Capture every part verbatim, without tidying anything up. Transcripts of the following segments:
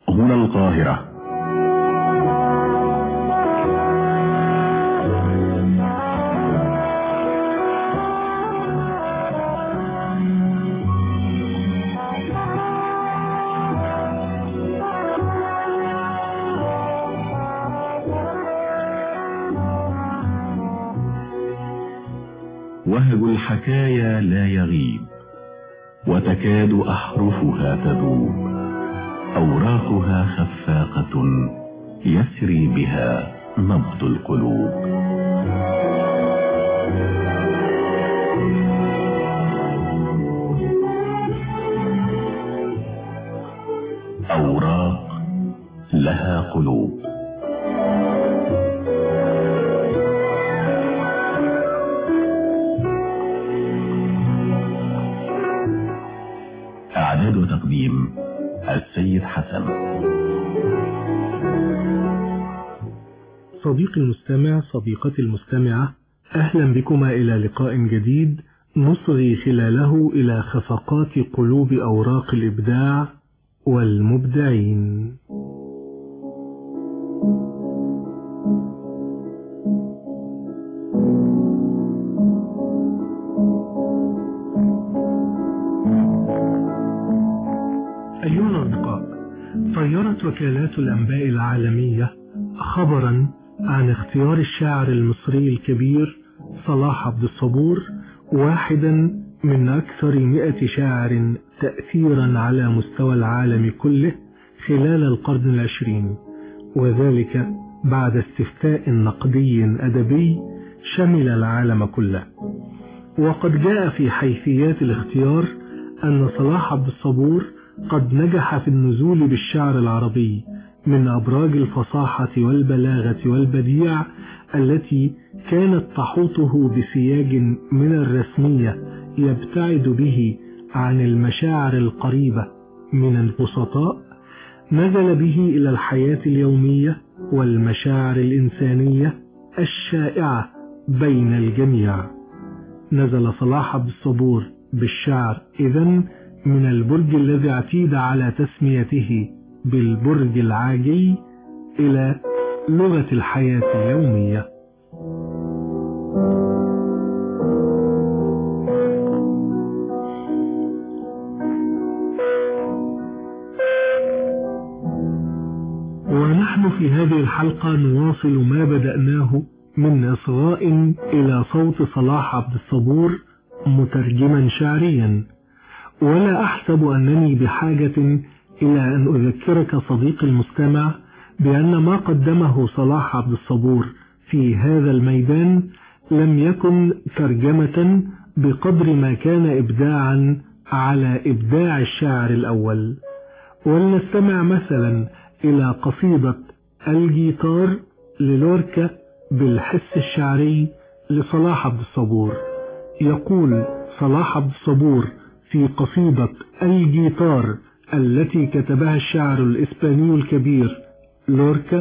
هنا القاهرة. وهج الحكايا لا يغيب، وتكاد أحرفها تذوب، أوراقها خفاقة يسري بها نبض القلوب. أوراق لها قلوب. إعداد وتقديم السيد حسن. صديقي المستمع، صديقتي المستمعة، أهلا بكما إلى لقاء جديد نصغي خلاله إلى خفقات قلوب أوراق الإبداع والمبدعين. أيها الأصدقاء، طيرت وكالات الأنباء العالمية خبرا عن اختيار الشاعر المصري الكبير صلاح عبد الصبور واحدا من أكثر مئة شاعر تأثيرا على مستوى العالم كله خلال القرن العشرين، وذلك بعد استفتاء نقدي أدبي شمل العالم كله. وقد جاء في حيثيات الاختيار أن صلاح عبد الصبور قد نجح في النزول بالشعر العربي من أبراج الفصاحة والبلاغة والبديع التي كانت تحوطه بسياج من الرسمية يبتعد به عن المشاعر القريبة من البسطاء، نزل به إلى الحياة اليومية والمشاعر الإنسانية الشائعة بين الجميع. نزل صلاح عبد الصبور بالشعر إذن من البرج الذي اعتيد على تسميته بالبرج العاجي إلى لغة الحياة اليومية. ونحن في هذه الحلقة نواصل ما بدأناه من إصغاء إلى صوت صلاح عبد الصبور مترجما شعريا. ولا أحسب أنني بحاجة إلى أن أذكرك صديقي المستمع بأن ما قدمه صلاح عبد الصبور في هذا الميدان لم يكن ترجمة بقدر ما كان إبداعا على إبداع الشاعر الأول. ولنستمع مثلا إلى قصيدة الجيتار للوركا بالحس الشعري لصلاح عبد الصبور. يقول صلاح عبد الصبور في قصيدة الجيتار التي كتبها الشاعر الإسباني الكبير لوركا: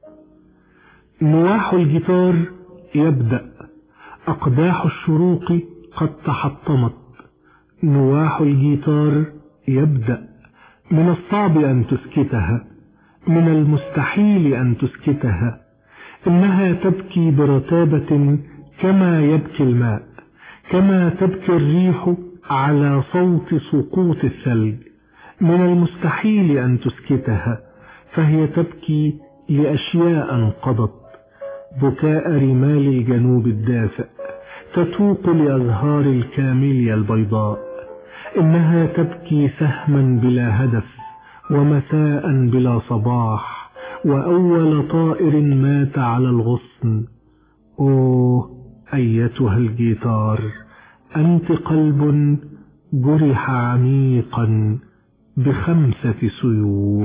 نواح الجيتار يبدأ، أقداح الشروق قد تحطمت. نواح الجيتار يبدأ، من الصعب أن تسكتها، من المستحيل أن تسكتها. إنها تبكي برتابة كما يبكي الماء، كما تبكي الريح على صوت سقوط الثلج. من المستحيل أن تسكتها، فهي تبكي لأشياء انقضت، بكاء رمال الجنوب الدافئ، تتوق لأزهار الكاميليا البيضاء. إنها تبكي سهما بلا هدف، ومساء بلا صباح، وأول طائر مات على الغصن. أوه أيتها الجيتار، أنت قلب جرح عميقا بخمسة سيوف.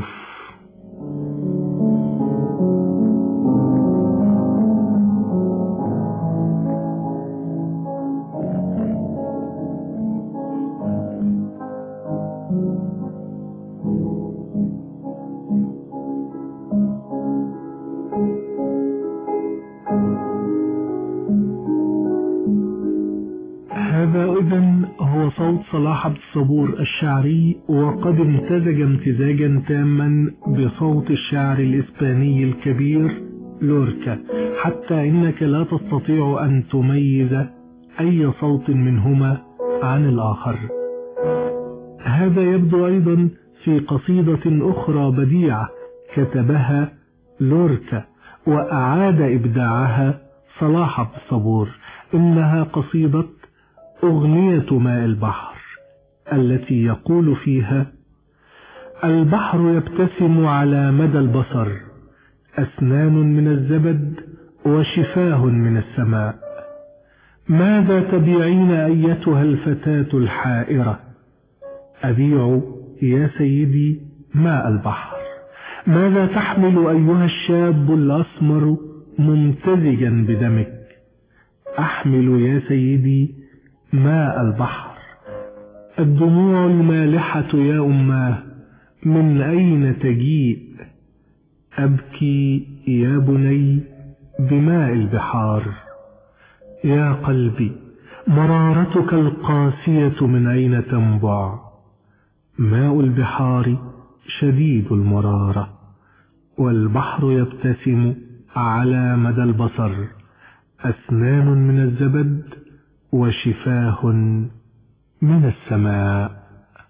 هذا إذن هو صوت صلاح عبد الصبور الشعري وقد امتزج امتزاجا تاما بصوت الشاعر الإسباني الكبير لوركا، حتى إنك لا تستطيع أن تميز أي صوت منهما عن الآخر. هذا يبدو أيضا في قصيدة أخرى بديعة كتبها لوركا وأعاد إبداعها صلاح عبد الصبور، إنها قصيدة أغنية ماء البحر، التي يقول فيها: البحر يبتسم على مدى البصر، أسنان من الزبد وشفاه من السماء، ماذا تبيعين أيتها الفتاة الحائرة؟ أبيع يا سيدي ماء البحر. ماذا تحمل أيها الشاب الأسمر ممتزجا بدمك؟ أحمل يا سيدي ماء البحر. الدموع المالحة يا أماه من أين تجيء؟ أبكي يا بني بماء البحار. يا قلبي مرارتك القاسية من أين تنبع؟ ماء البحار شديد المرارة، والبحر يبتسم على مدى البصر، أسنان من الزبد وشفاه من السماء.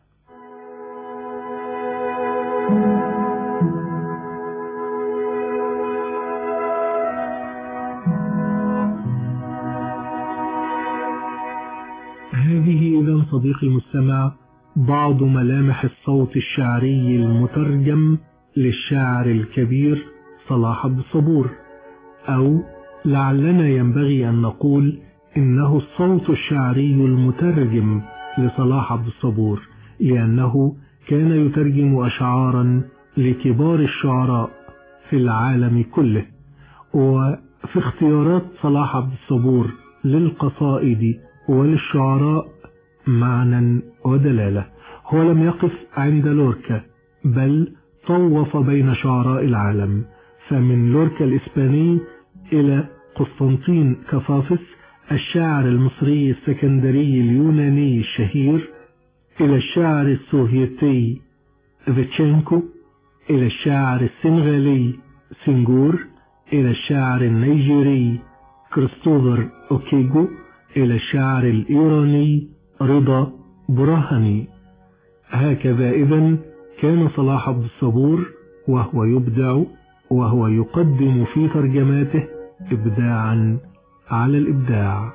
هذه إذن صديقي المستمع بعض ملامح الصوت الشعري المترجم للشاعر الكبير صلاح عبد الصبور، أو لعلنا ينبغي أن نقول إنه الصوت الشعري المترجم لصلاح عبد الصبور، لأنه كان يترجم أشعارا لكبار الشعراء في العالم كله. وفي اختيارات صلاح عبد الصبور للقصائد وللشعراء معنى ودلالة. هو لم يقف عند لوركا، بل طوف بين شعراء العالم، فمن لوركا الإسباني إلى قسطنطين كفافس الشاعر المصري السكندري اليوناني الشهير، إلى الشاعر السوفيتي فيتشينكو، إلى الشاعر السنغالي سنغور، إلى الشاعر النيجيري كريستوفر أوكيجو، إلى الشاعر الإيراني رضا برهاني. هكذا إذن كان صلاح عبد الصبور وهو يبدع وهو يقدم في ترجماته إبداعا على الإبداع.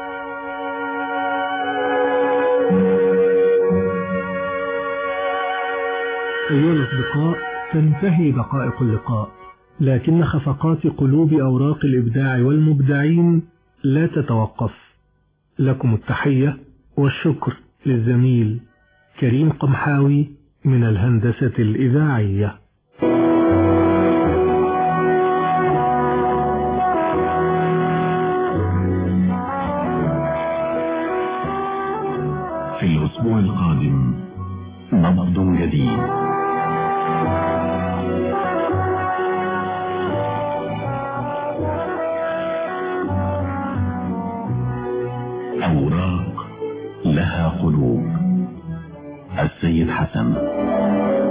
أيها الأصدقاء، تنتهي دقائق اللقاء، لكن خفقات قلوب أوراق الإبداع والمبدعين لا تتوقف. لكم التحية والشكر للزميل كريم قمحاوي من الهندسة الإذاعية. في الأسبوع القادم نبض جديد. أوراق لها قلوب، السيد حسن.